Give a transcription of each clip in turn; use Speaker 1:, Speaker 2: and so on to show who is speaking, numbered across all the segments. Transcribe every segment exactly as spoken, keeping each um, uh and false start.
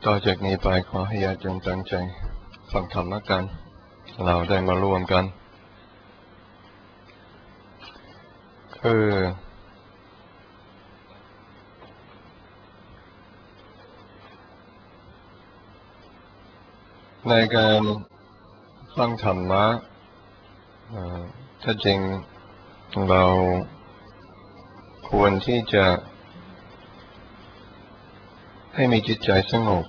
Speaker 1: ต่อจากนี้ไปขอให้ญาติโยมตั้งใจฟังธรรมะกันเราได้มารวมกันคือในการฟังธรรมะถ้าจริงเราควรที่จะให้มีจิตใจสงบ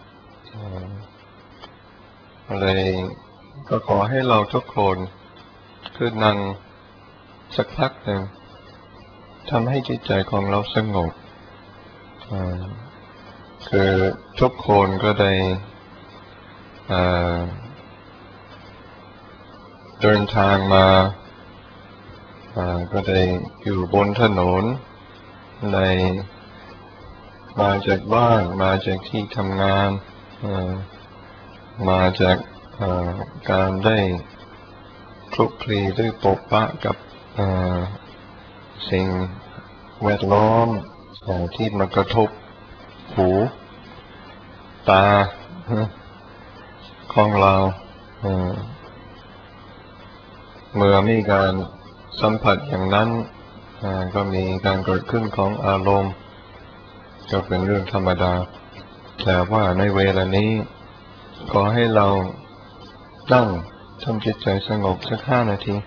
Speaker 1: เลยก็ขอให้เราทุกคนคือนั่งสักพักหนึ่งทำให้จิตใจของเราสงบคือทุกคนก็ได้เดินทางมาก็ได้อยู่บนถนนในมาจากบ้านมาจากที่ทำงานมาจากการได้คลุกคลีได้พบปะกับสิ่งแวดล้อมที่มากระทบหูตาของเราเมื่อมีการสัมผัสอย่างนั้นก็มีการเกิดขึ้นของอารมณ์ก็เป็นเรื่องธรรมดาแต่ว่าในเวลานี้ขอให้เราตั้งทำจิตใจสงบสักห้านาที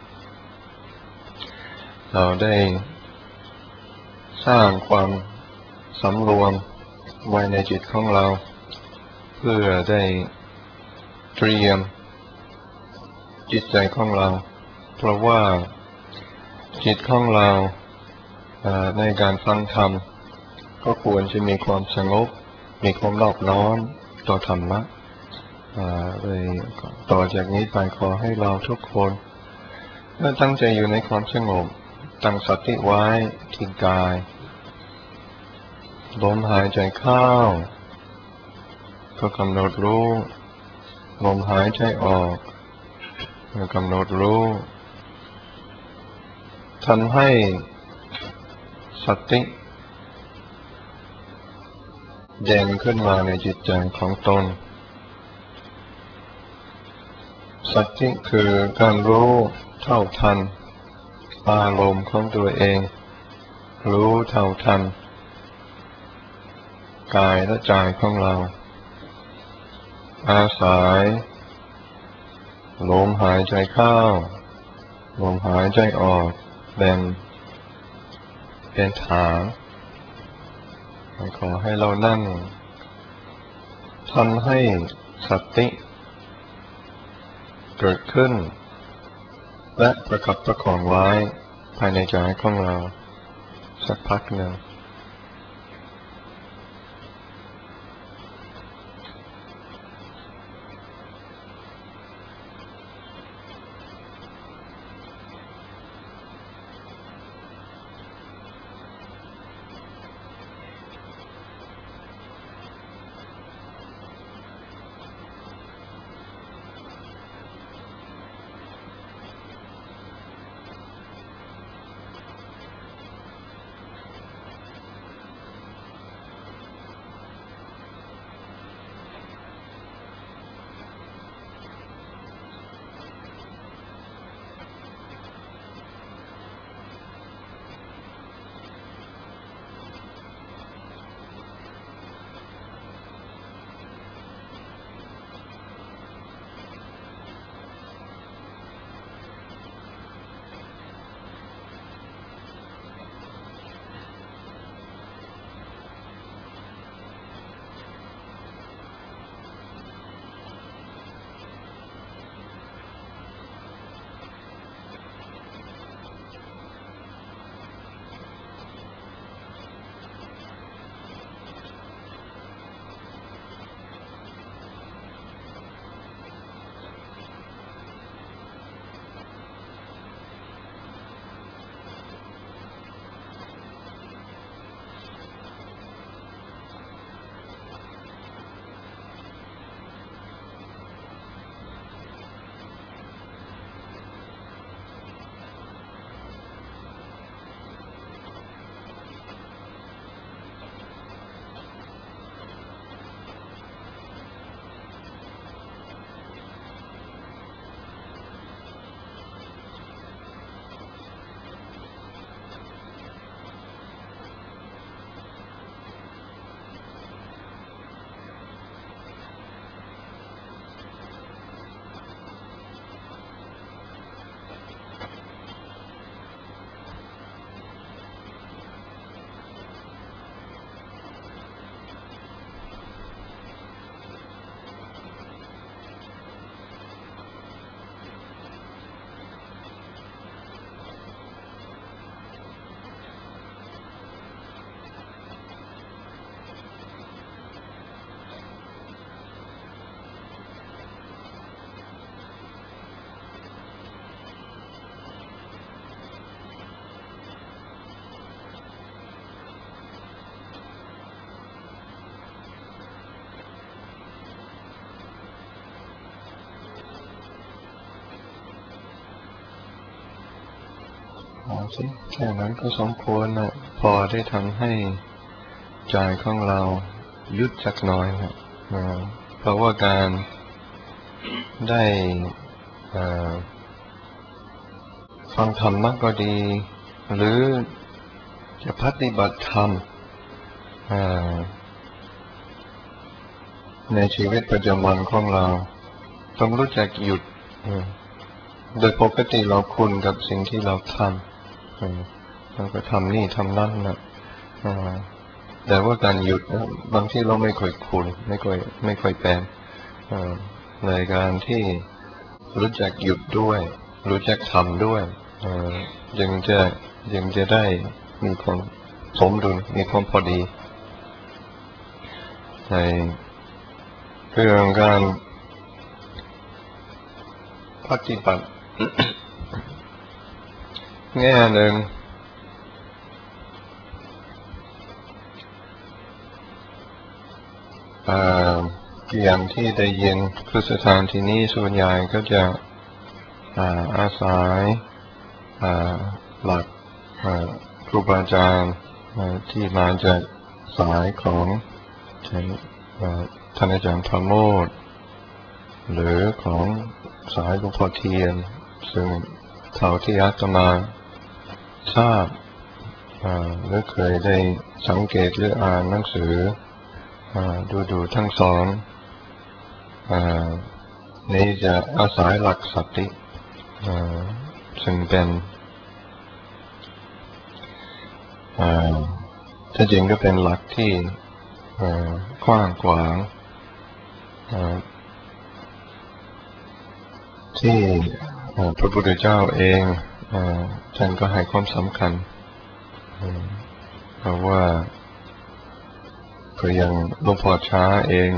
Speaker 1: เราได้สร้างความสำรวมไว้ในจิตของเราเพื่อได้เตรียมจิตใจของเราเพราะว่าจิตของเราในการฟังธรรมก็ควรจะมีความสงบมีความนอบน้อมต่อธรรมะเลยต่อจากนี้ไปขอให้เราทุกคนตั้งใจอยู่ในความสงบตั้งสติไว้ที่กายลมหายใจเข้าก็กำหนดรู้ลมหายใจออกก็กำหนดรู้ทำให้สติเด่นขึ้นมาในจิตใจของตนสติคือการรู้เท่าทันอารมณ์ของตัวเองรู้เท่าทันกายและใจของเราอาศัยลมหายใจเข้าลมหายใจออกเป็นเป็นฐานขอให้เรานั่งทำให้สติเกิดขึ้นและประคับประคองไว้ภายในใจของเราสักพักหนึ่งเอาสิแค่นั้นก็สมควรนะพอได้ทำให้ใจของเราหยุดสักหน่อยนะเพราะว่าการได้ฟังธรรมะก็ดีหรือจะปฏิบัติธรรมในชีวิตประจำวันของเราต้องรู้จักหยุดโดยปกติเราคุ้นกับสิ่งที่เราทำเราก็ทำนี่ทำนั่นนะแต่ว่าการหยุดบางที่เราไม่ค่อยคุ้นไม่ค่อยไม่ค่อยเป็นในการที่รู้จักหยุดด้วยรู้จักทำด้วยยังจะยังจะได้มีความสมดุลมีความพอดีในเรื่องการปฏิบัติแง่หนึ่งอย่างที่ได้ยินคือสถานที่นี้ส่วนใหญ่ก็จะอาศัยหลักครูบาอาจารย์ที่มาจากสายของท่านอาจารย์ธรรมโมทหรือของสายหลวงพ่อเทียนซึ่งเท่าที่อาตมาทราบหรือเคยได้สังเกตหรืออ่านหนังสือดูดูทั้งสองนี้จะอาศัยหลักสติซึ่งเป็นถ้าจริงก็เป็นหลักที่กว้างขวางที่พระพุทธเจ้าเองท่านก็ให้ความสำคัญเพราะว่าก็ยังหลวงพ่อช้าเอง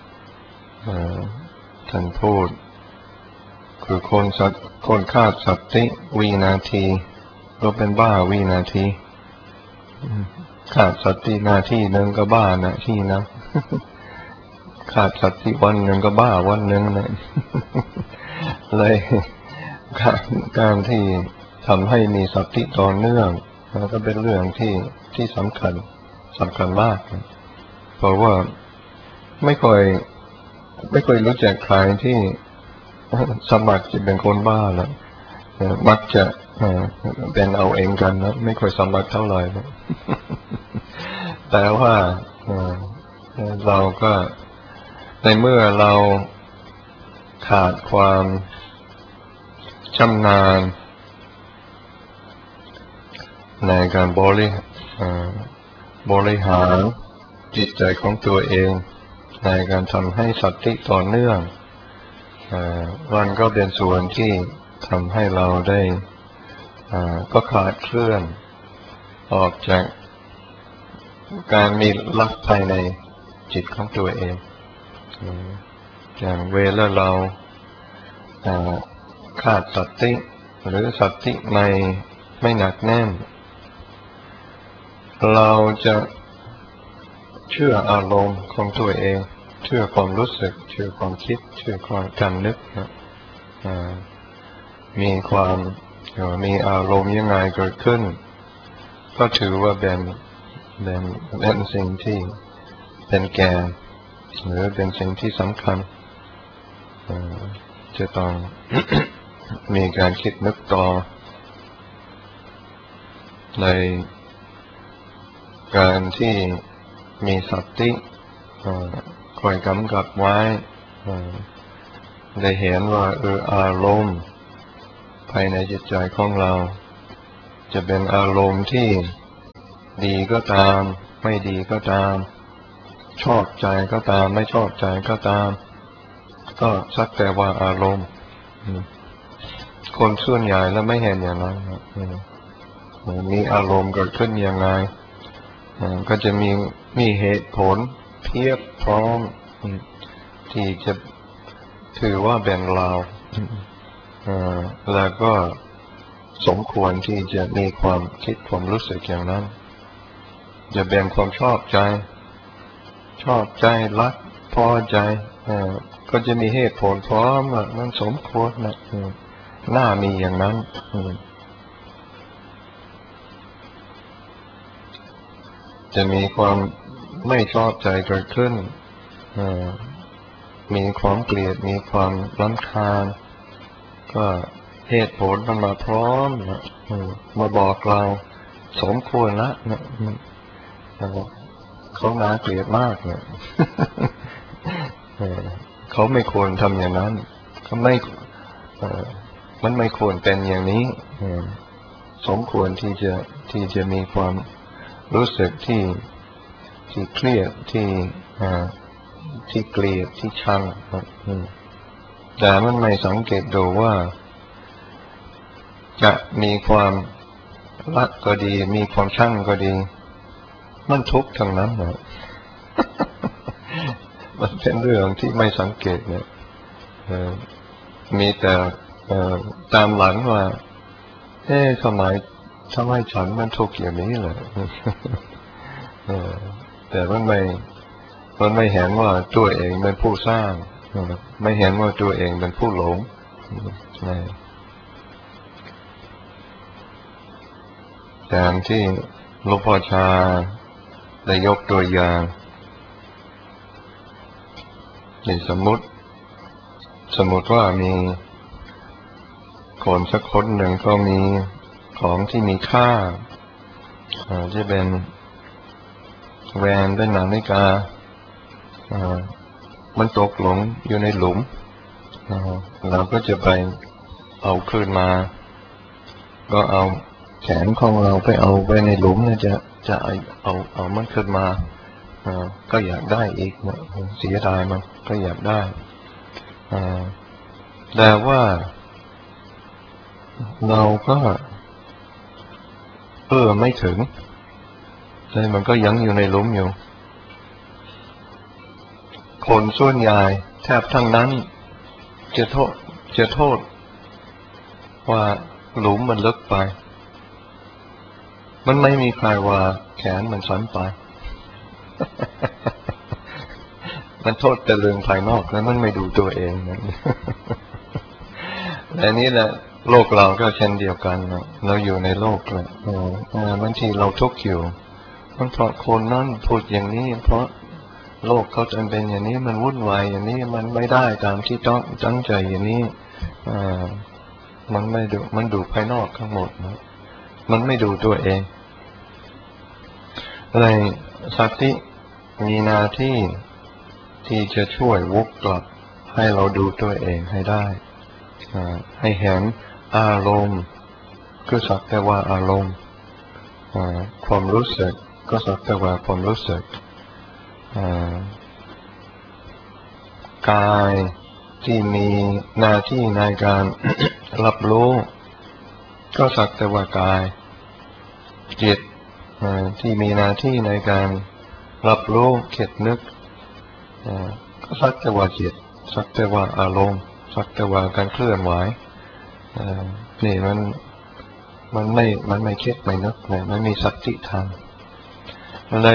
Speaker 1: ท่านพูดคือคนสัตคนขาดสติวินาทีก็เป็นบ้าวินาทีขาดสตินาทีหนึ่งก็บ้านาทีนะขาดสติวันหนึ่งก็บ้าวันหนึ่งนะเลยการที่ทำให้มีสติต่อเนื่องมันก็เป็นเรื่องที่ที่สำคัญสำคัญมากเพราะว่าไม่ค่อยไม่ค่อยรู้จักใครที่สมัครจะเป็นคนบ้าแล้วมักจะเป็นเอาเองกันนะไม่ค่อยสมัครเท่าไหร่นะแต่ว่าเราก็ในเมื่อเราขาดความชำนาญในการบริบริหารจิตใจของตัวเองในการทำให้สติต่อเนื่องมันก็เป็นส่วนที่ทำให้เราได้ก็ขาดเคลื่อนออกจากการมีหลักภายในจิตของตัวเองอย่างเวลาเราขาดสติหรือสติไม่ไม่หนักแน่นเราจะเชื่ออารมณ์ของตัวเองเชื่อความรู้สึกเชื่อความคิดเชื่อความการนึกนะมีความมีอารมณ์ยังไงเกิดขึ้นก็ถือว่าเป็นเป็นเป็นสิ่งที่เป็นแก่นหรือเป็นสิ่งที่สำคัญจะต้อง มีการคิดนึกต่อในการที่มีสติคอยกำกับไว้ได้เห็นว่าเอออารมณ์ภายในจิตใจของเราจะเป็นอารมณ์ที่ดีก็ตามไม่ดีก็ตามชอบใจก็ตามไม่ชอบใจก็ตามก็สักแต่ว่าอารมณ์คนส่วนใหญ่แล้วไม่เห็นอย่างนั้นมีอารมณ์เกิดขึ้นยังไงก็จะมีมีเหตุผลเพียบพร้อมที่จะถือว่าเป็นเราแล้วก็สมควรที่จะมีความคิดความรู้สึกอย่างนั้นจะแบ่งความชอบใจชอบใจรักพอใจก็จะมีเหตุผลพร้อมว่ามันสมควรนะน่ามีอย่างนั้นจะมีความไม่ชอบใจเกิดขึ้นมีความเกลียดมีความรำคาญก็เหตุผลมันมาพร้อมนะมาบอกเราสมควรละนะเขาน่าเกลียดมากนะเขาไม่ควรทำอย่างนั้นเขาไม่มันไม่ควรเป็นอย่างนี้สมควรที่จะที่จะมีความรู้สึกที่ที่เครียดที่ที่เกลียดที่ชังแต่มันไม่สังเกตดูว่าจะมีความรักก็ดีมีความชังก็ดีมันทุกข์ทั้งนั้นนะมันเป็นเรื่องที่ไม่สังเกตเนี่ยมีแต่ตามหลังว่าเอ๊ะทำไมทำไมฉันมันทุกข์อย่างนี้เลยแต่มันไม่มันไม่เห็นว่าตัวเองเป็นผู้สร้างไม่เห็นว่าตัวเองเป็นผู้หลงอย่างที่หลวงพ่อชาได้ยกตัวอย่างนี่สมมุติสมมุติว่ามีคนสักคนหนึ่งก็มีของที่มีค่าจะเป็นแหวนเป็นนาฬิกามันตกหลงอยู่ในหลุมเราก็จะไปเอาคืนมาก็เอาแขนของเราไปเอาไปในหลุมเนี่ยจะจะเอาเอาเอามันขึ้นมาก็อยากได้อีกเสียดายมันก็อยากได้แต่ว่าเราก็เออไม่ถึงเลยมันก็ยังอยู่ในหลุมอยู่คนส่วนใหญ่แทบทั้งนั้นจะโทษจะโทษว่าหลุมมันลึกไปมันไม่มีใครว่าแขนมันสั้นไป มันโทษแต่เรื่องภายนอกแล้วมันไม่ดูตัวเองนะ แต่นี้แหละโลกเราก็เช่นเดียวกันนะเราอยู่ในโลกแหละบางทีเราทุกข์อยู่มันเพราะคนนั้นพูดอย่างนี้เพราะโลกเขาจะเป็นอย่างนี้มันวุ่นวายอย่างนี้มันไม่ได้ตามที่ต้องตั้งใจอย่างนี้มันไม่ดูมันดูภายนอกทั้งหมดนะมันไม่ดูตัวเองอะไรสติมีหน้าที่ที่จะช่วยวกกลับให้เราดูตัวเองให้ได้ให้เห็นอารมณ์ก็สักแต่ว่าอารมณ์ความรู้สึกก็สักแต่ว่าความรู้สึกกายที่มีหน้าที่ในการ รับรู้ก็สักแต่ว่ากายจิตที่มีหน้าที่ในการรับรู้คิดนึกก็สักแต่ว่าจิตสักแต่ว่าอารมณ์สักแต่ว่าการเคลื่อนไหวนี่มันมันไม่มันไม่คิดไม่นึกเลยมันมีสติธรรมอะไร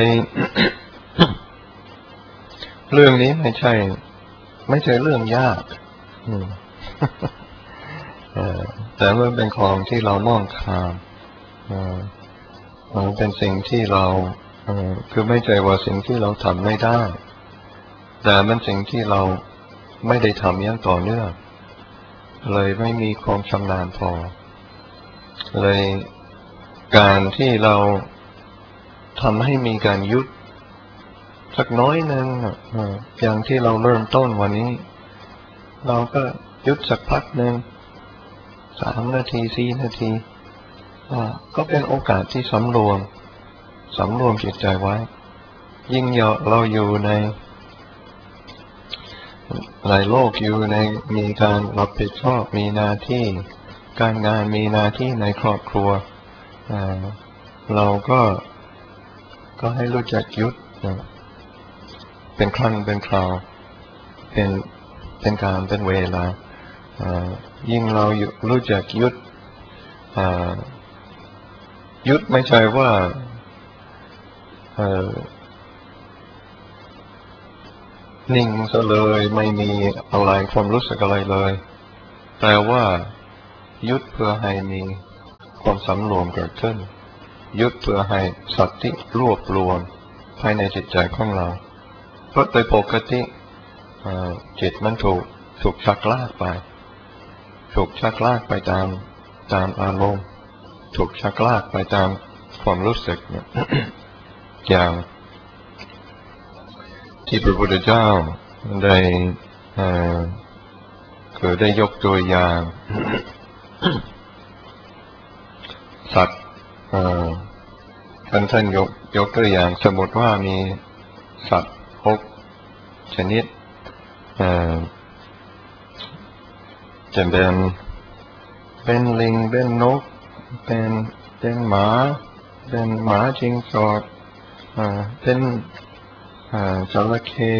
Speaker 1: เรื่องนี้ไม่ใช่ไม่ใช่เรื่องยาก แต่มันเป็นของที่เรามองข้ามมันเป็นสิ่งที่เราคือไม่ใช่ว่าสิ่งที่เราทำไม่ได้แต่มันสิ่งที่เราไม่ได้ทำอย่างต่อเนื่องเลยไม่มีความชำนาญพอเลยการที่เราทำให้มีการยุดสักน้อยหนึ่งอย่างที่เราเริ่มต้นวันนี้เราก็ยุดสักพักหนึ่งสามนาทีสี่นาทีก็เป็นโอกาสที่สำรวมสำรวมจิตใจไว้ยิ่งเราอยู่ในหลายโลกอยู่ในมีการรับผิดชอบมีหน้าที่การงานมีหน้าที่ในครอบครัวเราก็ก็ให้รู้จักยุดเป็นครั้งเป็นคราวเป็นเป็นการเป็นเวลายิ่งเรารู้จักยุดยุดไม่ใช่ว่านิ่งซะเลยไม่มีอะไรความรู้สึกอะไรเลยแต่ว่ายุดเพื่อให้มีความสำรวมเกิดขึ้นยึดเพื่อให้สติรวบรวมภายในจิตใจของเราเพราะโดยปกติจิตมันถูกถูกชักลากไปถูกชักลากไปตามตามอารมณ์ถูกชักลากไปตามความรู้สึก อย่างที่พระพุทธเจ้าได้คือได้ยกตัวอย่าง สัตว์ท่านท่านยกยกตัวอย่างสมมติว่ามีสัตว์หกชนิดจะเป็นเป็นลิงเป็นนกเป็นเป็นหมาเป็นหมาจิ้งจอกเป็นจระเข้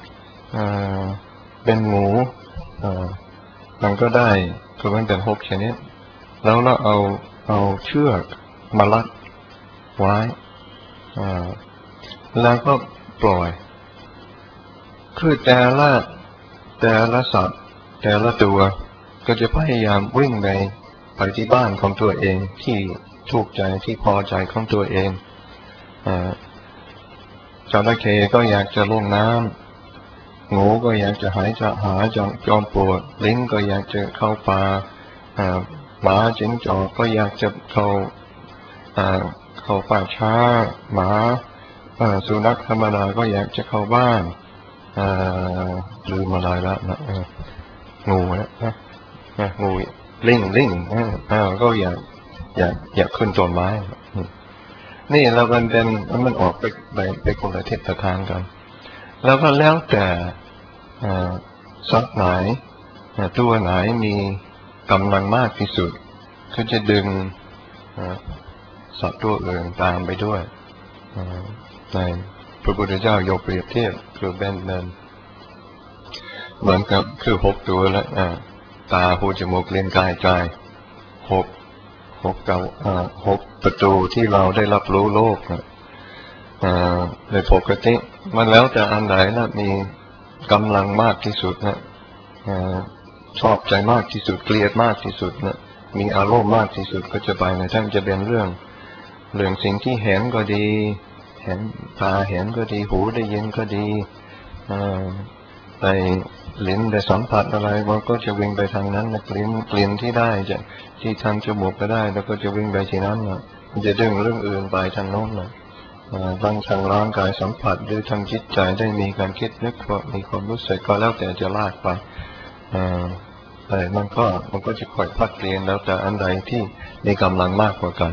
Speaker 1: เป็นหมูมันก็ได้คือมันเป็นหกชนิดแล้วเราเอาเอาเชือกมาลัดไว้แล้วก็ปล่อยคือแต่ละแต่ละสัตว์แต่ละตัวก็จะพยายามวิ่งไปไปที่บ้านของตัวเองที่ถูกใจที่พอใจของตัวเองจระเข้ก็อยากจะลงน้ำงูก็อยากจะหายจะหาจอมปลวกลิงก็อยากจะเข้าป่าหมาจิ้งจอกก็อยากจะเข้าเข้าป่าช้าหมาสุนัขธรรมดาก็อยากจะเข้าบ้านลืมอะไรละนะงูนะงูลิงลิงก็อยากอยากอยากขึ้นต้นไม้นี่เรามันเป็นมันออกไปไปไปคนละทิศทางกันแล้วก็แล้วแต่สัตว์ไหนตัวไหนมีกำลังมากที่สุดก็จะดึงสัตว์ตัวอื่นตามไปด้วยในพระพุทธเจ้ายกเปรียบเทียบคือเป็นเหมือนกับคือหกตัวแล้วตาหูจมูกลิ้นกายใจหกหกเก้าหกประตูที่เราได้รับรู้โลกในปกติมันแล้วแต่อันไหนนะมีกำลังมากที่สุดนะชอบใจมากที่สุดเกลียดมากที่สุดนะมีอารมณ์มากที่สุดก็จะไปในทั้งจะเป็นเรื่องเรื่องสิ่งที่เห็นก็ดีเห็นตาเห็นก็ดีหูได้ยินก็ดีในลิ้นได้สัมผัสอะไรมันก็จะวิ่งไปทางนั้นนะกลิ่นกลิ่นที่ได้จะที่ทางจมูกก็ได้แล้วก็จะวิ่งไปที่นั้นนะมันจะดึงเรื่องอื่นไปทางโน้นนะบางทางร่างกายสัมผัสหรือทางจิตใจได้มีการคิดนึกมีความรู้สึกก็แล้วแต่จะลากไปแต่มันก็มันก็จะค่อยพักเปลี่ยนแล้วแต่อันใดที่มีกำลังมากกว่ากัน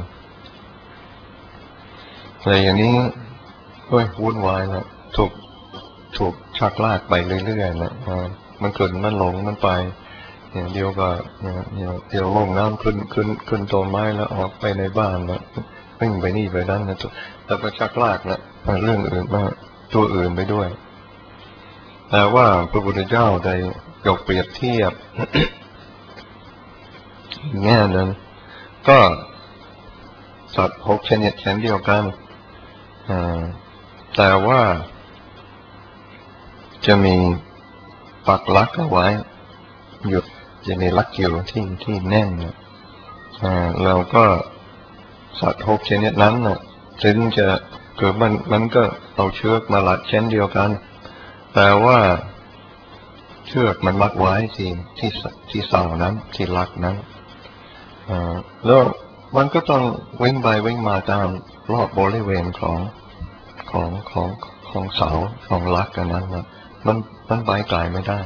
Speaker 1: แต่อย่างนี้ก็วุ่นวายนะถูกถูกชักลากไปเรื่อยๆนะมันขึ้นมันลงมันไปอย่างเดียวก็เดี๋ยวลงน้ำขึ้นขึ้นขึ้นต้นไม้แล้วออกไปในบ้านแล้ววิ่งไปนี่ไปนั่นนะแล้วก็ชักลากนะเรื่องอื่นมาตัวอื่นไปด้วยแต่ว่าพระพุทธเจ้าได้ยกเปรียบเทียบ แง่นั้นก็สัตว์หกชนิดเช่นเดียวกันแต่ว่าจะมีปักหลักเอาไว้หยุดจะมีลักอยู่ที่ที่แน่นนะเราก็สัตว์หกชนิดนั้นนะถึงจะเกิดมันมันก็เอาเชือกมาลัดเช่นเดียวกันแต่ว่าเชือกมันมัดไว้ที่ที่ที่เสานั้นที่ลักนั้นแล้วมันก็ต้องวิ่งไปวิ่งมาตามรอบบริเวณของของของของเสาของลักกันนั้นนะมันมันไปไกลไม่ได้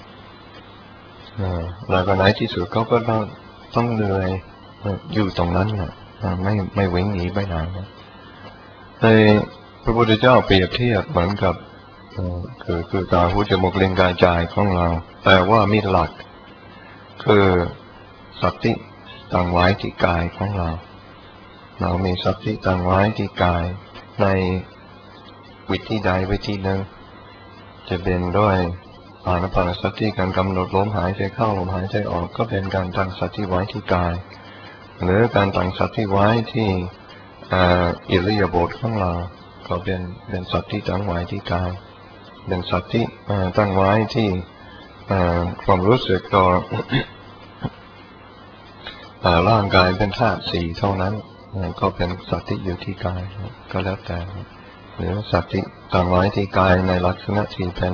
Speaker 1: แล้วก็ไหนที่สุดเขาก็ต้องต้องเหนื่อยอยู่ตรงนั้นนะไม่ไม่วิ่งหนีไปไหนนะในพระพุทธเจ้าเปรียบเทียบเหมือนกับคือคือตาหูจมูกลิ้นกายใจของเราแต่ว่ามีหลักคือสติตั้งไว้ที่กายของเราเรามีสติตั้งไว้ที่กายในวิธีใดวิธีหนึ่งจะเป็นด้วยอานาปานสติการกำหนดลมหายใจเข้าลมหายใจออกก็เป็นการตั้งสติไว้ที่กายหรือการตั้งสติไว้ที่อิริยาบถของเราก็เป็นเป็นสติตั้งไว้ที่กายเป็นสติตั้งไว้ที่ความรู้สึกต่อร่างกายเป็นธาตุสี่เท่านั้นก็เป็นสติอยู่ที่กายก็แล้วแต่หรือสติตั้งไว้ที่กายในลักษณะที่เป็น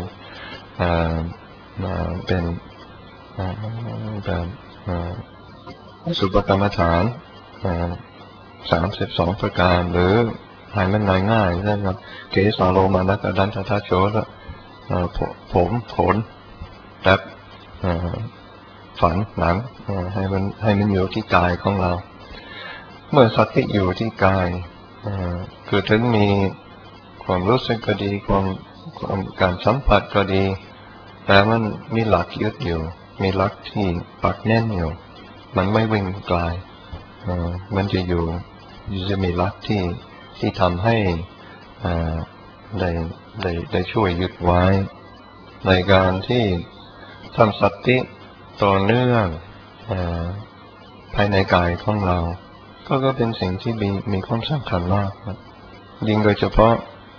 Speaker 1: เป็นแบบสุปกรรมฐานสามสิบสองประการหรือให้มันง่ายๆนะครับเกสาโลมานะกดันททัชโชละผมขนแอบฝันหนังให้มันให้มันอยู่ที่กายของเราเมื่อสติอยู่ที่กายคือถึงมีความรู้สึกก็ดีความการสัมผัสก็ดีแต่มันมีหลักยึดอยู่มีหลักที่ปักแน่นอยู่มันไม่วิ่งไกลมันจะอยู่จะมีหลักที่ที่ทำให้ได้ได้ได้ช่วยยึดไว้ในการที่ทำสติต่อเนื่องภายในกายของเราก็ก็เป็นสิ่งที่มีมีความสำคัญมากครับยิ่งโดยเฉพาะ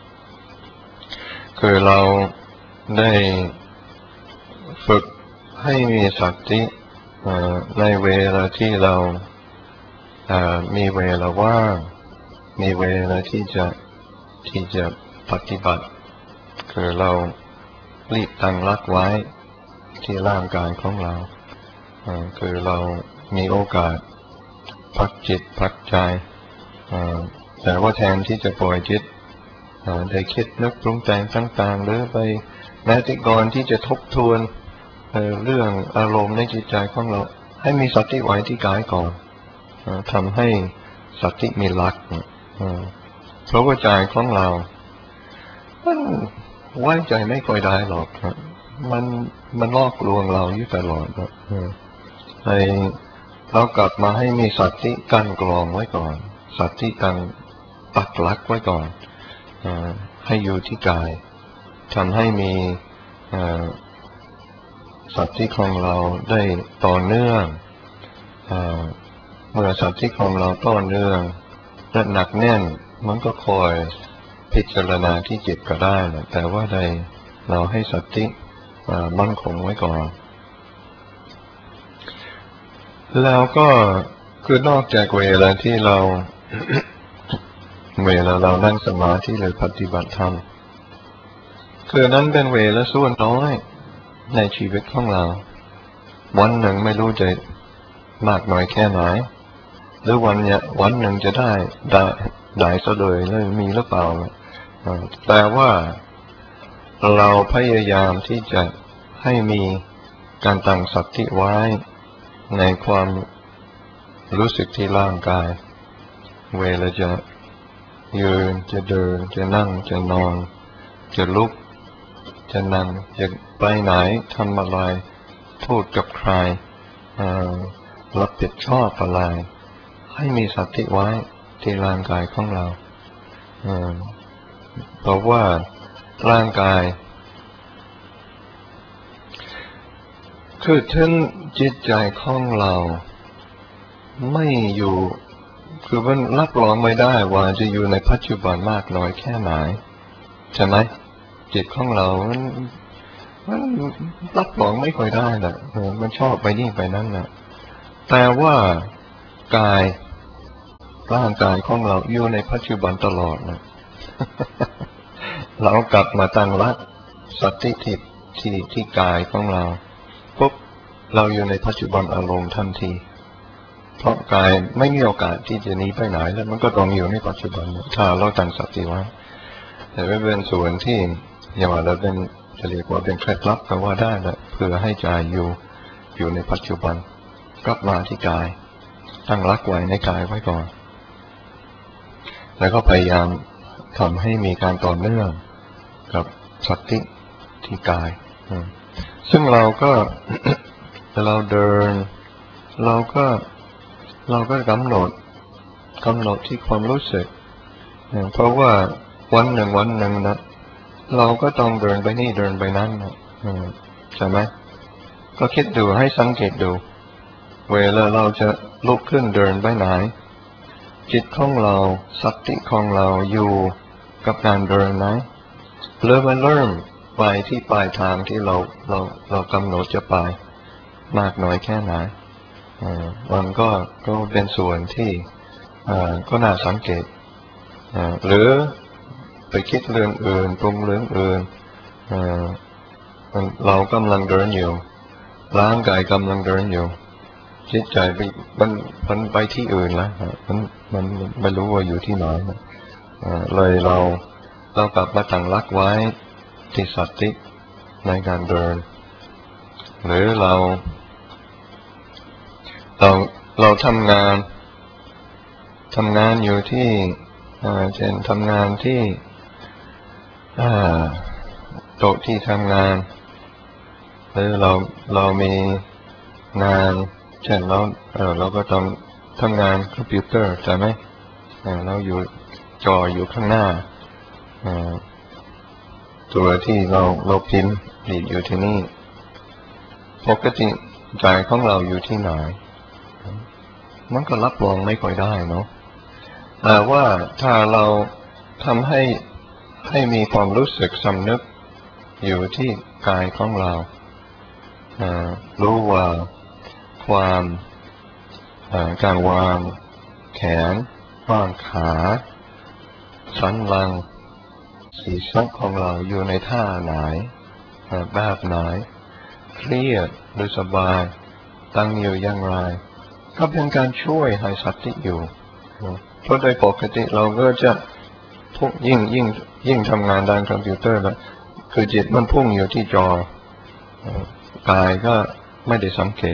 Speaker 1: คือเราได้ฝึกให้มีสติในเวลาที่เรามีเวลาว่างมีเวลาที่จะที่จะปฏิบัติคือเรารีบตั้งหลักไว้ที่ร่างกายของเราคือเรามีโอกาสพักจิตพักใจแต่ว่าแทนที่จะปล่อยจิตได้คิดนึกปรุงแต่งต่างๆหรือไปแม้แต่ก่อนที่จะทบทวนเรื่องอารมณ์ในจิตใจของเราให้มีสติไว้ที่กายก่อนทำให้สติมีหลักเพราะว่าใจของเรามันไว้ใจไม่ค่อยได้หรอกมันมันลอกลวงเราอยู่ตลอดให้เรากลับมาให้มีสติกั้นกรองไว้ก่อนสติตั้งปักหลักไว้ก่อนให้อยู่ที่กายทำให้มีสติของเราได้ต่อเนื่องเมื่อสติของเราต่อเนื่องและหนักแน่นมันก็คอยพิจารณาที่จิตก็ได้นะแต่ว่าใดเราให้สติมั่นคงไว้ก่อนแล้วก็คือนอกจากเวลาที่เรา เวลาเรานั่งสมาธิหรือปฏิบัติธรรมคือนั้นเป็นเวลาส่วนน้อยในชีวิตของเราวันหนึ่งไม่รู้จะมากน้อยแค่ไหนหรือวันเนี้ยวันหนึ่งจะได้ได้ได้ซะเลยแล้วมีหรือเปล่าแต่ว่าเราพยายามที่จะให้มีการตั้งสติไว้ในความรู้สึกที่ร่างกายเวลาจะยืนจะเดินจะนั่งจะนอนจะลุกจะนั่งจะไปไหนทำอะไรพูดกับใครรับผิดชอบอะไรให้มีสติไว้ที่ร่างกายของเราเพราะว่าร่างกายคือถึงจิตใจของเราไม่อยู่คือมันรับรองไม่ได้ว่าจะอยู่ในปัจจุบันมากน้อยแค่ไหนใช่ไหมจิตของเรามันมันรับรองไม่ค่อยได้แหละมันชอบไปนี่ไปนั่นนะแต่ว่ากายร่างกายของเราอยู่ในปัจจุบันตลอดนะ เรากลับมาตั้งรักสติที่ที่ที่กายของเราปุ๊บเราอยู่ในปัจจุบันอารมณ์ทันทีเพราะกายไม่มีโอกาสที่จะหนีไปไหนแล้วมันก็ต้องอยู่ในปัจจุบันถ้าเราตั้งสติไว้แต่ไม่เป็นส่วนที่อย่าว่าเราเป็นจะเรียกว่าเป็นเคล็ดลับก็ว่าได้แหละเพื่อให้ใจอยู่อยู่ในปัจจุบันกลับมาที่กายตั้งรักไว้ในกายไว้ก่อนแล้วก็พยายามทำให้มีการต่อเนื่องกับสติที่กายซึ่งเราก็ เราเดินเราก็เราก็กำหนดกำหนดที่ความรู้สึกเพราะว่าวันหนึ่งวันหนึ่งนะเราก็ต้องเดินไปนี่เดินไปนั่นนะใช่ไหมก็คิดดูให้สังเกตดูเวลาเราจะลุกขึ้นเดินไปไหนจิตของเราสติของเราอยู่กับการเดินไหมหรือมันเริ่มไปที่ปลายทางที่เราเราเรากำหนดจะไปมากน้อยแค่ไหนมันก็ก็เป็นส่วนที่ก็น่าสังเกตหรือไปคิดเรื่องอื่นปรุงเรื่องอื่นเรากำลังเดินอยู่ร่างกายกำลังเดินอยู่จิตใจไปมันมันไปที่อื่นแล้วมันมันไม่รู้ว่าอยู่ที่ไหนเลยเราเรากลับมาตั้งรักไว้ที่สติในการเดินหรือเราเราเราทำงานทำงานอยู่ที่เช่นทำงานที่โต๊ะที่ทำงานหรือเราเรามีงานเช่นเราเราก็ต้องทำงานคอมพิวเตอร์ใช่ไหมเราอยู่จออยู่ข้างหน้าตัวที่เราเราพิมพ์อยู่ที่นี่ปกติใจของเราอยู่ที่ไหนมันก็รับรองไม่ค่อยได้เนาะแต่ว่าถ้าเราทำให้ให้มีความรู้สึกสำนึกอยู่ที่กายของเรารู้ว่าความการวางแขนวางขาสันหลังศีรษะของเราอยู่ในท่าไหนแบบไหนเครียดหรือสบายตั้งอยู่อย่างไรก็เป็นการช่วยให้สติอยู่เพราะโดยปกติเราก็จะพุ่งยิ่งยิ่งยิ่งทำงานด้านคอมพิวเตอร์แล้วคือจิตมันพุ่งอยู่ที่จอกายก็ไม่ได้สังเกต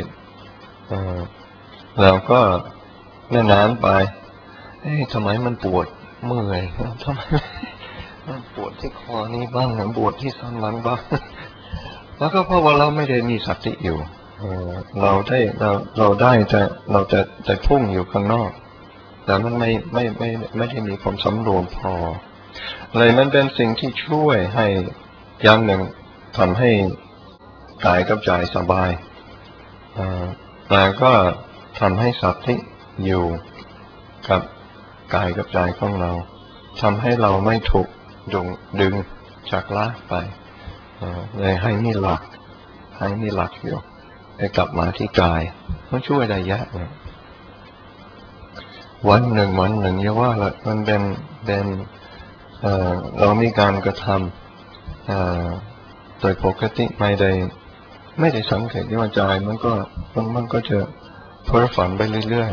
Speaker 1: เราก็นานๆไปเอ๊ะทำไมมันปวดเมื่อยทำไมมันปวดที่คอนี้บ้างปวดที่สันหลังบ้างแล้วก็เพราะว่าเราไม่ได้มีสติอยู่เราได้เราเราได้แต่เราจะแต่พุ่งอยู่ข้างนอกแต่มันไม่ไม่ไม่ไม่ได้มีความสำรวมพอเลยมันเป็นสิ่งที่ช่วยให้อย่างหนึ่งทำให้กายกับใจสบายแต่ก็ทำให้สติอยู่กับกายกับใจของเราทำให้เราไม่ถูกดึงดึงจากลากไปเลยให้มีหลักให้มีหลักอยู่ให้กลับมาที่กายมันช่วยได้เยอะเลยวันหนึ่งวันหนึ่งอย่าว่าละมันเป็นเป็นเอ่อเรามีการกระทำเอ่อโดยปกติไม่ได้ไม่ได้สังเกตว่าใจมันก็มันมันก็จะเพ้อฝันไปเรื่อย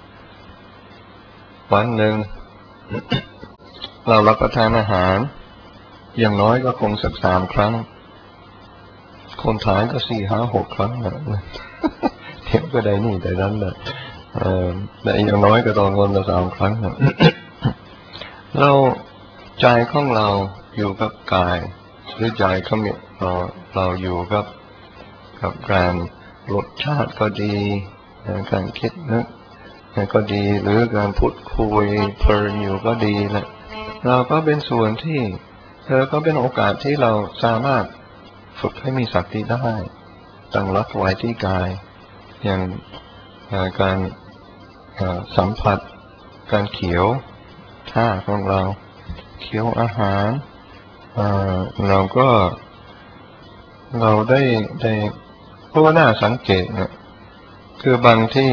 Speaker 1: ๆวันหนึ่ง เรารับประทานอาหารอย่างน้อยก็คงสักสามครั้งคนท้ายก็สี่ห้าหกครั้งนะเดี๋ยวก็ได้นี่ได้นั้นนะแต่อย่างน้อยก็ต้องวันละสามครั้งนะเราใจของเราอยู่กับกายหรือใจของเราเราอยู่กับกับการรสชาติก็ดีการคิดนึกก็ดีหรือการพูดคุยเพลินอยู่ก็ดีนะเราก็เป็นส่วนที่เธอก็เป็นโอกาสที่เราสามารถฝึกให้มีสติได้ตั้งรักไว้ที่กายอย่างการสัมผัสการเคี้ยวท่าของเราเคี้ยวอาหารเราก็เราได้ได้เพราะว่าน่าสังเกตนะคือบางที่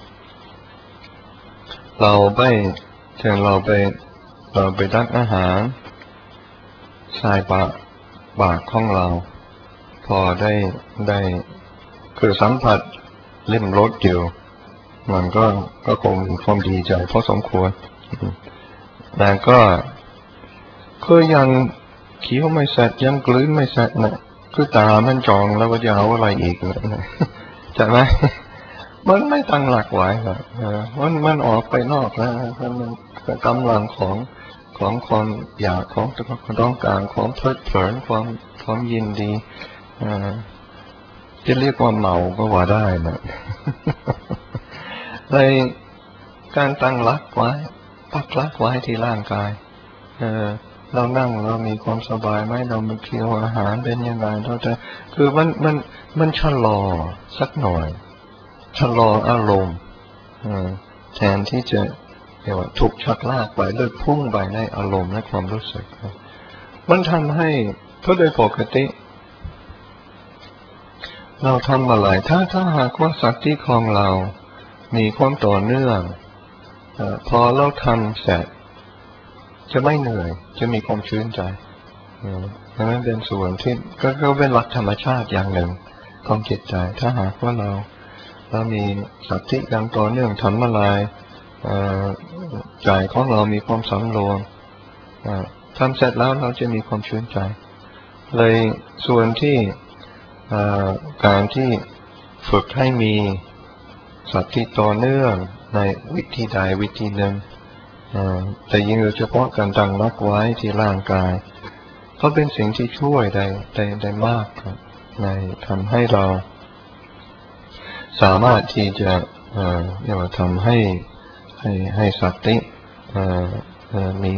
Speaker 1: เราไปเช่นเราไปเราไปดักอาหารชายปากปากของเราพอได้ได้คือสัมผัสเล่มรสอยู่มันก็ก็คงมีความดีใจพอสมควรแต่ก็คือยังเคี้ยวไม่เสร็จยังกลืนไม่เสร็จนะคือตามันจองแล้วก็จะเอาอะไรอีกนะใช่ไหมมันไม่ตั้งหลักไว้ครับมันมันออกไปนอกแล้วมันกำลังของของความอยากของต้องการของเพลิดเพลินความความยินดีจะเรียกว่าเมาก็ว่าได้นะในการตั้งหลักไว้ปักหลักไว้ที่ร่างกายเรานั่งเรามีความสบายไหมเรามาเคี้ยวอาหารเป็นยังไงเราจะคือมันมันมันชะลอสักหน่อยชะลออารมณ์แทนที่จะเรียกว่าถูกชักลากไปเลิกพุ่งไปในอารมณ์และความรู้สึกมันทำให้เพราะโดยปกติเราทำอะไรถ้าถ้าหากว่าสติของเรามีความต่อเนื่องพอเราทำเสร็จจะไม่เหนื่อยจะมีความชื่นใจนั่นเป็นส่วนที่ก็เป็นหลักธรรมชาติอย่างหนึ่งของจิตใจถ้าหากว่าเราเรามีสติอย่างต่อเนื่องทำอะไรใจของเรามีความสำรวมทำเสร็จแล้วเราจะมีความชื่นใจเลยส่วนที่การที่ฝึกให้มีสติต่อเนื่องในวิธีใดวิธีหนึ่งแต่ยิ่งโดยเฉพาะการตั้งรักไว้ที่ร่างกายก็เป็นสิ่งที่ช่วยได้ได้ได้มากครับในทำให้เราสามารถที่จะเรียกว่าทำให้ให้ให้สติมี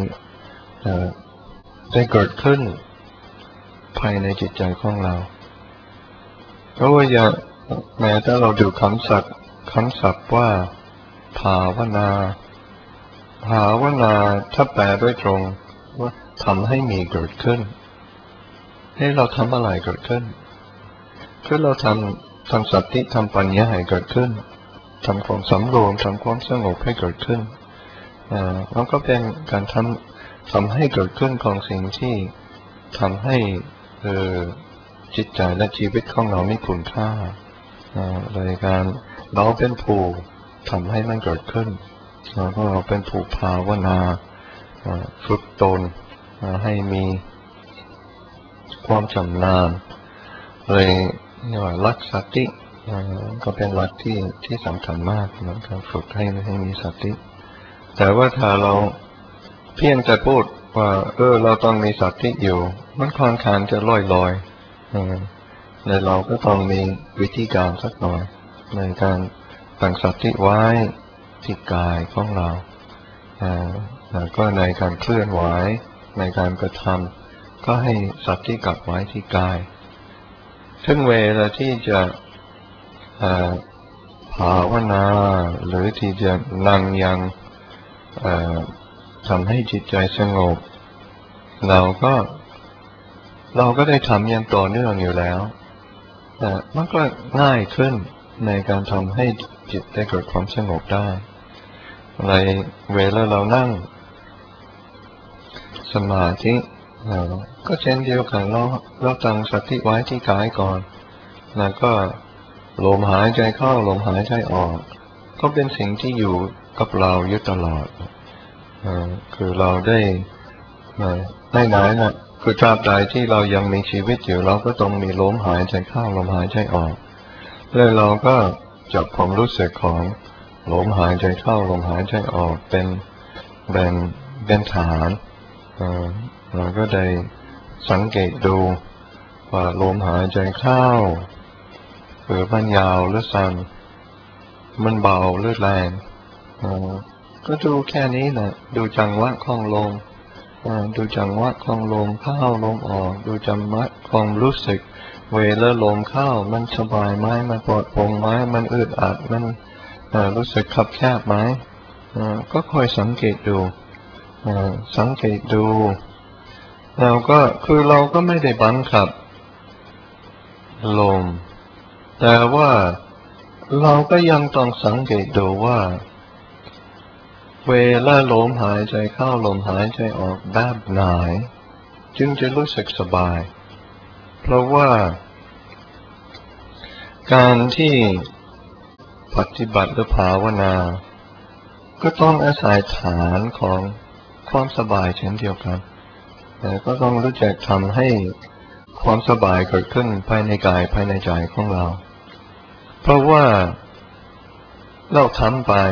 Speaker 1: ได้เกิดขึ้นภายในจิตใจของเราเพราะว่าอย่างแม้ถ้าเราดูคำศัพท์คำศัพท์ว่าภาวนาภาวนาถ้าแปลโดยตรงว่าทำให้มีเกิดขึ้นให้เราทำอะไรเกิดขึ้นคือเราทำทำสติทำปัญญาให้เกิดขึ้นทำความสำรวมทำความสงบให้เกิดขึ้นอ่าแล้วก็เป็นการทำทำให้เกิดขึ้นของสิ่งที่ทำให้เออจิตใจและชีวิตของเรามีคุณค่าอ่าโดยการเราเป็นผู้ทำให้มันเกิดขึ้นแล้วก็เราเป็นผู้ภาวนาฝึกตนให้มีความชำนาญเลยนี่ว่าหลักสติก็เป็นหลักที่ที่สำคัญมากนะการฝึกให้ให้มีสติแต่ว่าถ้าเราเพียงแต่พูดว่าเออเราต้องมีสติอยู่มันค่อนข้างจะลอยลอยในเราก็ต้องมีวิธีการสักหน่อยในการตั้งสติไว้ที่กายของเราแล้วก็ในการเคลื่อนไหวในการกระทำก็ให้สติกลับไว้ที่กายถึงเวลาที่จะภาวนาหรือที่จะนั่งยังทำให้จิตใจสงบเราก็เราก็ได้ทำอย่างต่อเนื่องอยู่แล้วมันก็ง่ายขึ้นในการทำให้จิตได้เกิดความสงบได้ในเวลาเรานั่งสมาธิก็เช่นเดียวกันเราเราตั้งสติไว้ที่กายก่อนแล้วก็ลมหายใจเข้าลมหายใจออกก็เป็นสิ่งที่อยู่กับเราอยู่ตลอดคือเราได้ไม่ไหนนะคือตราบใดที่เรายังมีชีวิตอยู่เราก็ต้องมีลมหายใจเข้าลมหายใจออกแล้วเราก็จับความรู้สึกของลมหายใจเข้าลมหายใจออกเป็นเป็นเป็นฐานเราก็ได้สังเกตดูว่าลมหายใจเข้าคือมันยาวหรือสั้นมันเบาหรือแรงก็ดูแค่นี้นะดูจังหวะของลมดูจังหวะของลมเข้าลมออกดูจังหวะความรู้สึกเวลาลมเข้ามันสบายไหมมันปลอดโปร่งไหมมันอึดอัดมันรู้สึกคับแคบไหมก็คอยสังเกตดูสังเกตดูเราก็คือเราก็ไม่ได้บังคับลมแต่ว่าเราก็ยังต้องสังเกตดูว่าเวลาลมหายใจเข้าลมหายใจออกแบบไหนจึงจะรู้สึกสบายเพราะว่าการที่ปฏิบัติหรือภาวนาก็ต้องอาศัยฐานของความสบายเช่นเดียวกันแต่ก็ต้องรู้จักทำให้ความสบายเกิดขึ้นภายในกายภายในใจของเราเพราะว่าเราทำไป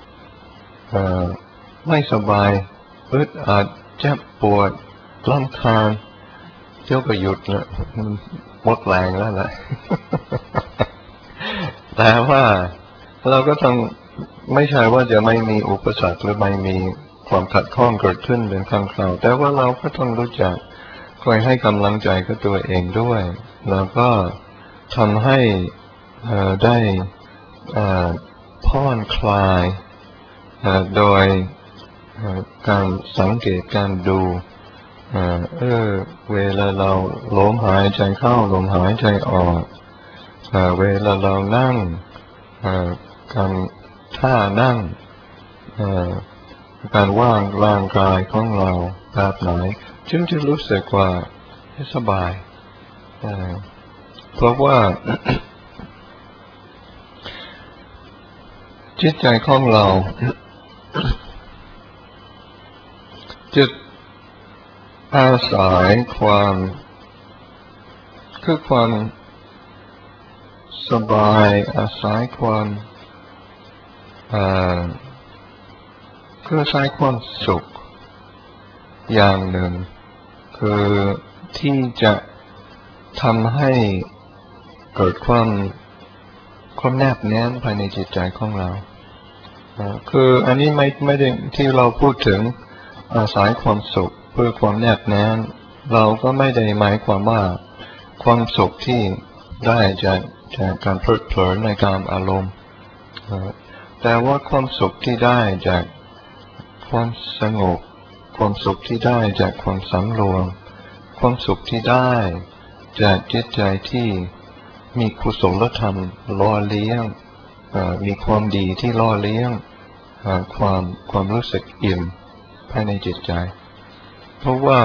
Speaker 1: ไม่สบายอึดอัดเจ็บปวดรำคาญเที่ยวก็หยุดแล้วหมดแรงแล้วแหละ แต่ว่าเราก็ต้องไม่ใช่ว่าจะไม่มีอุปสรรคหรือไม่มีความขัดข้องเกิดขึ้นเป็นครั้งคราวแต่ว่าเราก็ต้องรู้จักคอยให้กำลังใจกับตัวเองด้วยแล้วก็ทำให้ได้ผ่อนคลายโดยการสังเกตการดูเออเวลาเราลมหายใจเข้าลมหายใจออกเวลาเรานั่งการท่านั่งการว่างร่างกายของเราแบบไหนจึงจะรู้สึกว่าสบายเพราะว่า จิตใจของเรา จะอาศัยความคือความสบายอาศัยความคืออาศัยความสุขอย่างหนึ่งคือที่จะทำให้เกิดความความแนบแน่นภายในจิตใจของเราคืออันนี้ไม่ไม่ได้ที่เราพูดถึงอาศัยความสุขเพื่อความแนบแน่นเราก็ไม่ได้หมายความว่าความสุขที่ได้จากจากการเพลิดเพลินในการอารมณ์แต่ว่าความสุขที่ได้จากความสงบความสุขที่ได้จากความสำรวมความสุขที่ได้จากจิตใจที่มีกุศลธรรมล่อเลี้ยงมีความดีที่ล่อเลี้ยงความความรู้สึกอิ่มภายในจิตใจเพราะว่า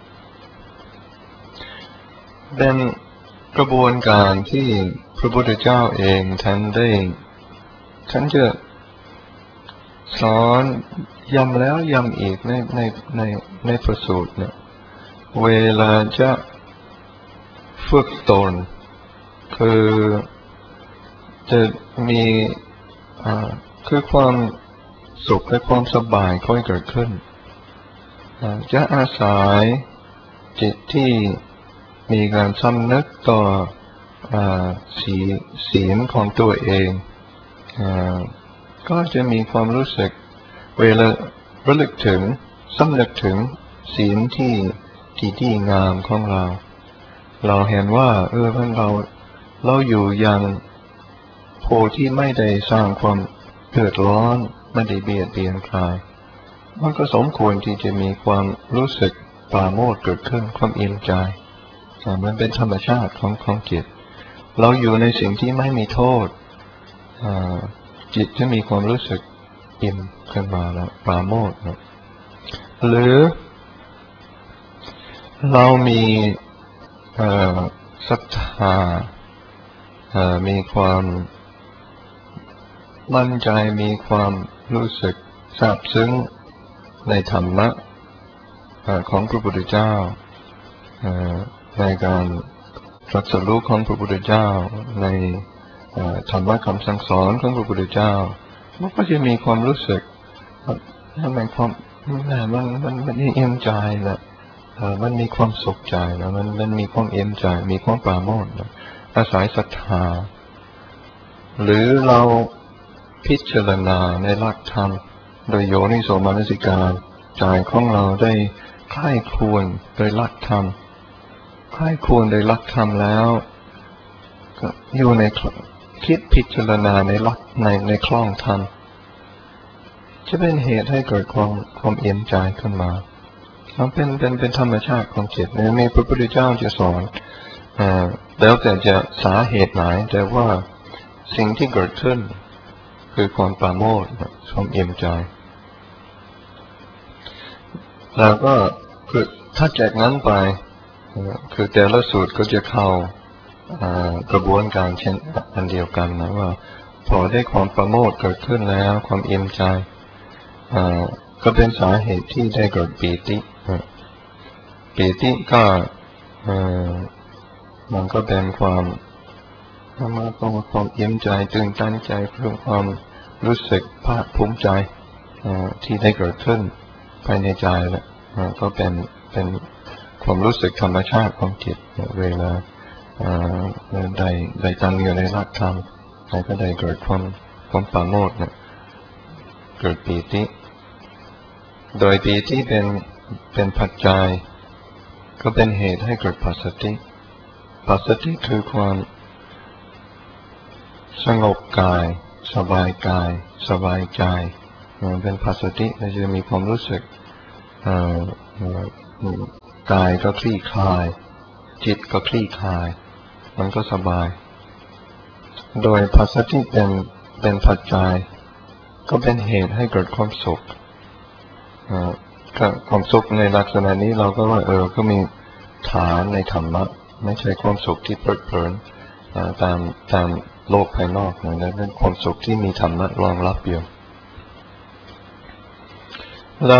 Speaker 1: เป็นกระบวนการที่พระพุทธเจ้าเองท่านได้ท่านจะสอนย้ำแล้วย้ำอีกในในในในพระสูตรเนี่ยเวลาจะฝึกตนคือจะมีคือความสุขและความสบายค่อยเกิดขึ้นจะอาศัยจิตที่มีการสำนึกต่อสีศีลของตัวเองก็จะมีความรู้สึกเวลาระลึกถึงสำนึกถึงศีลที่ที่ดีงามของเราเราเห็นว่าเออเราเราอยู่อย่างโพที่ไม่ได้สร้างความเดือดร้อนไม่ได้เบียดเบียนใครมันก็สมควรที่จะมีความรู้สึกปราโมทย์เกิดขึ้นความอิ่มใจมันเป็นธรรมชาติของของจิตเราอยู่ในสิ่งที่ไม่มีโทษจิตจะมีความรู้สึกอิ่มขึ้นมาแล้วปราโมทย์หรือเรามีศรัทธามีความมั่นใจมีความรู้สึกซาบซึ้งในธรรมะของพระพุทธเจ้าในการตรัสรู้ของพระพุทธเจ้าในธรรมะคำสั่งสอนของพระพุทธเจ้ามันก็จะมีความรู้สึกมันความมันมันมันเอ็มใจแหละมันมีความสุขใจนะมันมันมีความเอ็มใจมีความปราโมทย์อาศัยศรัทธาหรือเราพิจารณาในหลักธรรมโดยโยนิโสมนสิการใจของเราได้ใคร่ครวญโดยหลักธรรมใคร่ครวญโดยหลักธรรมแล้วก็อยู่ในคิดพิจารณาในหลักในในคล่องธรรมจะเป็นเหตุให้เกิดความความเอ็มใจขึ้นมามันเป็นเป็นเป็นธรรมชาติของจิตในมีพระพุทธเจ้าจะสอนอ่าแล้วแต่จะสาเหตุไหนแต่ว่าสิ่งที่เกิดขึ้นคือความปราโมทย์ความเอ็มใจแล้วก็คือถ้าจากนั้นไปคือแต่ละสูตรก็จะเข้ากระบวนการเช่นอันเดียวกันนะว่าพอได้ความปราโมทย์เกิดขึ้นแล้วความเอ็มใจก็เป็นสาเหตุที่ได้เกิดปีติปีติก็มันก็เป็นความมาต้องความเอ็มใจตื่นตันใจเพื่อความรู้สึกภาคภูมิใจที่ได้เกิดขึ้นภายในใจแล้วก็เป็นเป็นความรู้สึกธรรมชาติของจิตเวลาได้ได้ตั้งอยู่ในหลักธรรมก็ได้เกิดความความปราโมทย์เกิดปีติโดยปีติเป็นเป็นปัจจัยก็เป็นเหตุให้เกิดปัสสติปัสสติคือความสงบกายสบายกายสบายใจเป็นปัสสติเราจะมีความรู้สึกกายก็คลี่คลายจิตก็คลี่คลายมันก็สบายโดยปัสสติเป็นเป็นปัจจัยก็เป็นเหตุให้เกิดความสุขความสุขในลักษณะนี้เราก็ว่าเออก็มีฐานในธรรมะไม่ใช่ความสุขที่เพลิดเพลินตามตามโลกภายนอกนะนั่นเป็นความสุขที่มีธรรมะรองรับอยู่เรา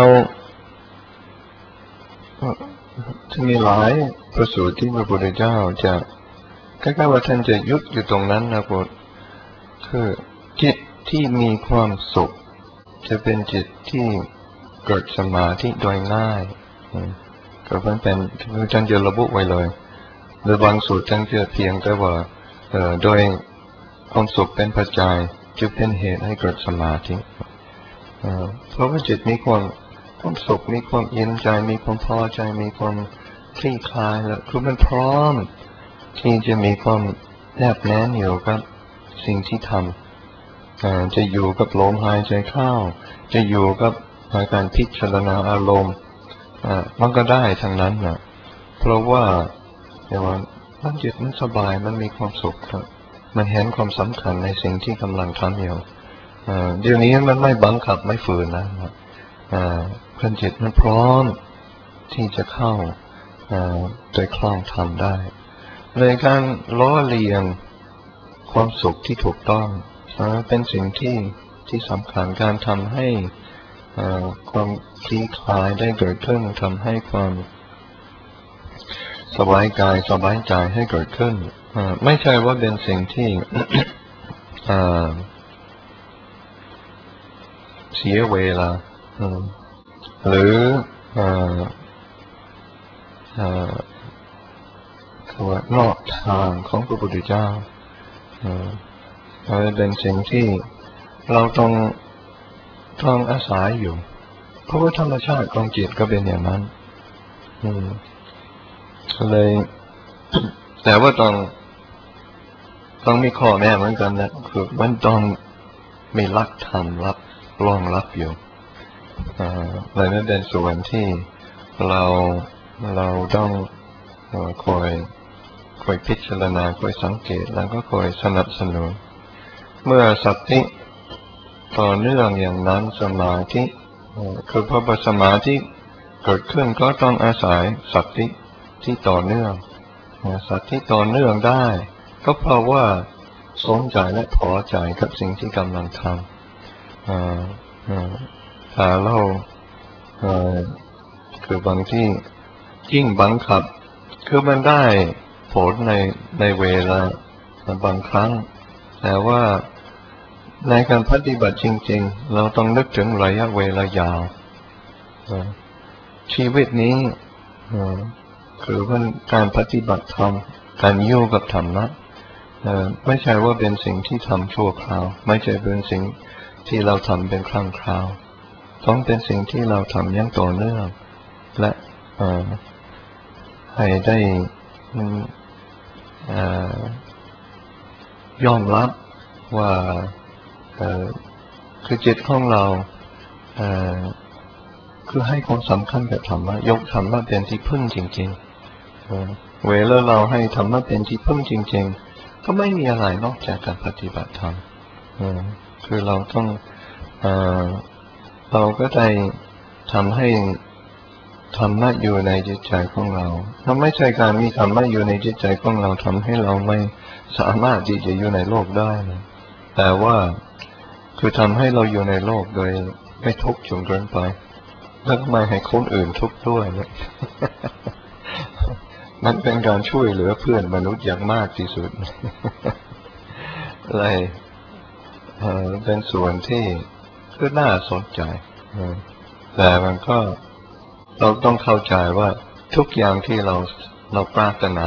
Speaker 1: จะมีหลายประสูตรที่พระพุทธเจ้าจะใกล้ๆว่าท่านจะยุดอยู่ตรงนั้นนะพุทธคือจิตที่มีความสุขจะเป็นจิตที่เกิดสมาธิโดยง่ายก็มันเป็นท่านจะระบุไว้เลยโดยบางสูตรท่านจะเพียงแต่ว่าโดยความสุขเป็นปัจจัยจะเป็นเหตุให้เกิดสมาธิเพราะว่าจิตมีความความสุขมีความเย็นใจมีความพอใจมีความคลี่คลายแล้วคือมันพร้อมที่จะมีความแนบแน่นอยู่กับสิ่งที่ทำจะอยู่กับลมหายใจเข้าจะอยู่กับการพิจารณาอารมณ์มันก็ได้ทั้งนั้นนะเพราะว่าอย่างว่ามันจิตมันสบายมันมีความสุขครับมันเห็นความสำคัญในสิ่งที่กำลังทำอยู่เดี๋ยวนี้มันไม่บังคับไม่ฝืนนะเพื่อนจิตมันพร้อมที่จะเข้าโดยคล่องทำได้เลยการล้อเลียงความสุขที่ถูกต้องเป็นสิ่งที่ที่สำคัญการทำให้ความคลี่คลายได้เกิดขึ้นทำให้ความสบายกายสบายใจให้เกิดขึ้นไม่ใช่ว่าเป็นสิ่งที่เสียเวลาหรือคือว่านอกทางของพระพุทธเจ้าเป็นสิ่งที่เราต้องต้องอาศัยอยู่เพราะว่าธรรมชาติของจิตก็เป็นอย่างนั้นเลยแต่ว่าต้องต้องมีข้อแม้เหมือนกันนะคือมันต้องมีหลักธรรมรับรองรับอยู่เลยนั่นเป็นส่วนที่เราเราต้องคอยคอยพิจารณาคอยสังเกตแล้วก็คอยสนับสนุนเมื่อสติต่อเนื่องอย่างนั้นสมาธิคือพอสมาธิเกิดขึ้นก็ต้องอาศัยสติที่ต่อเนื่องสติต่อเนื่องได้ก็เพราะว่าสนใจและพอใจกับสิ่งที่กำลังทำถ้าเราคือบางที่ยิ่งบังคับคือมันได้ผลในในเวลาบางครั้งแต่ว่าในการปฏิบัติจริงๆเราต้องนึกถึงระยะเวลายาวชีวิตนี้คือว่าการปฏิบัติธรรมการอยู่กับธรรมะไม่ใช่ว่าเป็นสิ่งที่ทำชั่วคราวไม่ใช่เป็นสิ่งที่เราทำเป็นครั้งคราวต้องเป็นสิ่งที่เราทำอย่างต่อเนื่องและให้ได้ยอมรับว่าคือจิตของเราคือให้ความสำคัญกับธรรมะยกธรรมะเป็นที่พึ่งจริงๆเวลาเราให้ธรรมะเป็นที่พึ่งจริงๆก็ไม่มีอะไรนอกจากการปฏิบัติธรรมคือเราต้องเราก็ได้ทำให้ธรรมะอยู่ในจิตใจของเราถ้าไม่ใช่การมีธรรมะอยู่ในจิตใจของเราทำให้เราไม่สามารถที่จะอยู่ในโลกได้นะแต่ว่าคือทำให้เราอยู่ในโลกโดยไม่ทุกข์จนเกินไปแล้วก็ไม่ให้คนอื่นทุกข์ด้วยเนี่ย มันเป็นการช่วยเหลือเพื่อนมนุษย์อย่างมากที่สุด เลยเป็นส่วนที่ก็น่าสนใจแต่มันก็เราต้องเข้าใจว่าทุกอย่างที่เราเราปรารถนา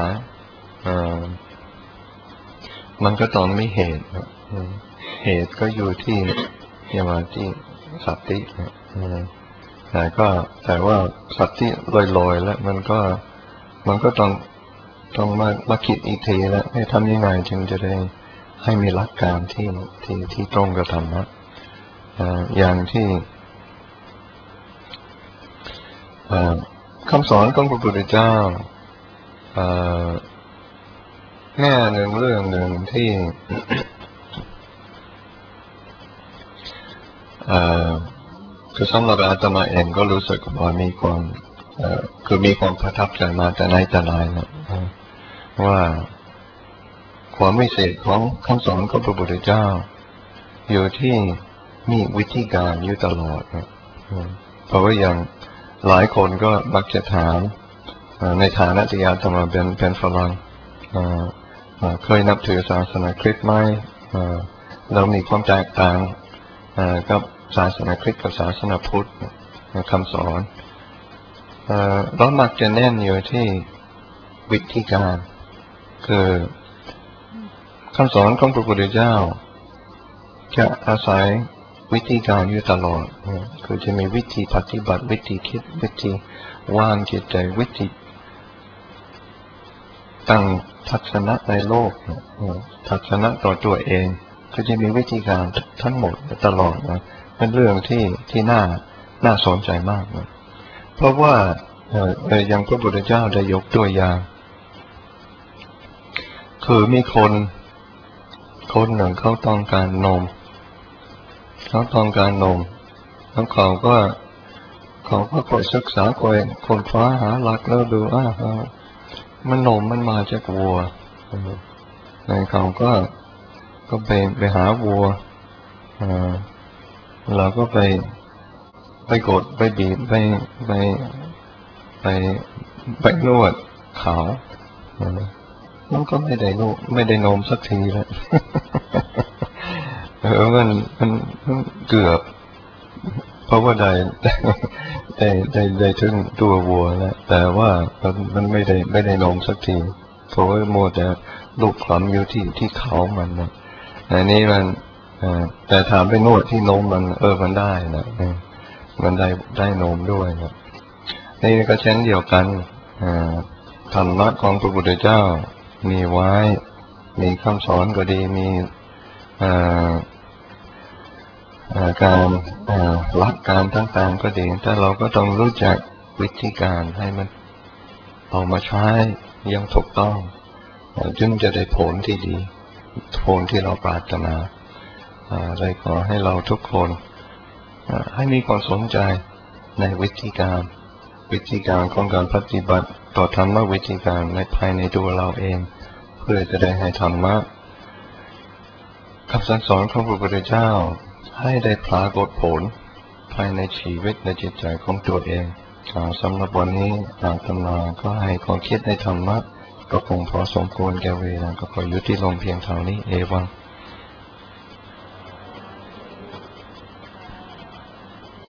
Speaker 1: มันก็ต้องมีเหตุเหตุก็อยู่ที่อย่างว่าที่สติแต่ก็แต่ว่าสติลอยๆแล้วมันก็มันก็ต้องต้องมามาคิดอีกทีแล้วให้ทำยังไงจึงจะได้ให้มีหลักการที่ที่ที่ตรงกับธรรมะอย่างที่คำสอนของพระพุทธเจ้าแง่หนึ่งเรื่องหนึ่งที่คือสำหรับอาตมาเองก็รู้สึกว่ามีความคือมีความประทับใจมาแต่ไหนแต่ไรนะว่าความวิเศษของคำสอนของพระพุทธเจ้าอยู่ที่มีวิธีการอยู่ตลอดนะเพราะว่าอย่างหลายคนก็มักจะถามในฐานะที่อาตมาเป็นเป็นฝรั่งเคยนับถือศาสนาคริสต์ไหมเรามีความแตกต่างกับศาสนาคริสต์กับศาสนาพุทธคำสอนเรามักจะแน่นอยู่ที่วิธีการคือคำสอนของพระพุทธเจ้าจะอาศัยวิธีการอยู่ตลอดคือจะมีวิธีปฏิบัติวิธีคิดวิธีวางจิตใจวิธีตั้งทัศนะในโลกทัศนะต่อตัวเองก็จะมีวิธีการทั้งหมดตลอดนะเป็นเรื่องที่ที่น่าน่าสนใจมากนะเพราะว่าอย่างพระพุทธเจ้าได้ยกตัวอย่างคือมีคนคนหนึ่งเขาต้องการนมเขาต้องการนมแล้วเขาก็เขาก็คอยศึกษาคอยคนคว้าหาหลักแล้วดูอ่ามันนมมันมาจากวัวแล้วเขาก็ก็ไปไปหาวัวเราก็ไปไปกดไปบีบไปไปไปไปนวดเขามันก็ไม่ได้ลูกไม่ได้นมสักทีแล้วเออมันมันเกือบเพราะว่าได้ได้ได้ได้ถึงตัววัวแล้วแต่ว่ามันมันไม่ได้ไม่ได้นมสักทีเพราะว่าโมแต่ลูกคล้ำอยู่ที่ที่เขามันนะอันนี้มันแต่ถามไปนวดที่นมมันเออมันได้นะมันได้ได้นมด้วยนะนี่ก็เช่นเดียวกันธรรมะของพระพุทธเจ้ามีไว้มีคำสอนก็ดีมีการหลักการต่างๆก็ดีแต่เราก็ต้องรู้จักวิธีการให้มันเอามาใช้อย่างถูกต้องจึงจะได้ผลที่ดีผลที่เราปรารถนาเลยขอให้เราทุกคนให้มีความสนใจในวิธีการวิธีการของการปฏิบัติต่อธรรมะวิธีการในภายในตัวเราเองเพื่อจะได้ให้ธรรมะคำสั่งสอนของพระพุทธเจ้าให้ได้ปรากฏผลภายในชีวิตในจิตใจของตัวเองสำหรับวันนี้อาตมาก็ให้ความคิดในธรรมะก็คงพอสมควรแก่เวลาก็ขอยุติลงเพียงเท่านี้เอวัง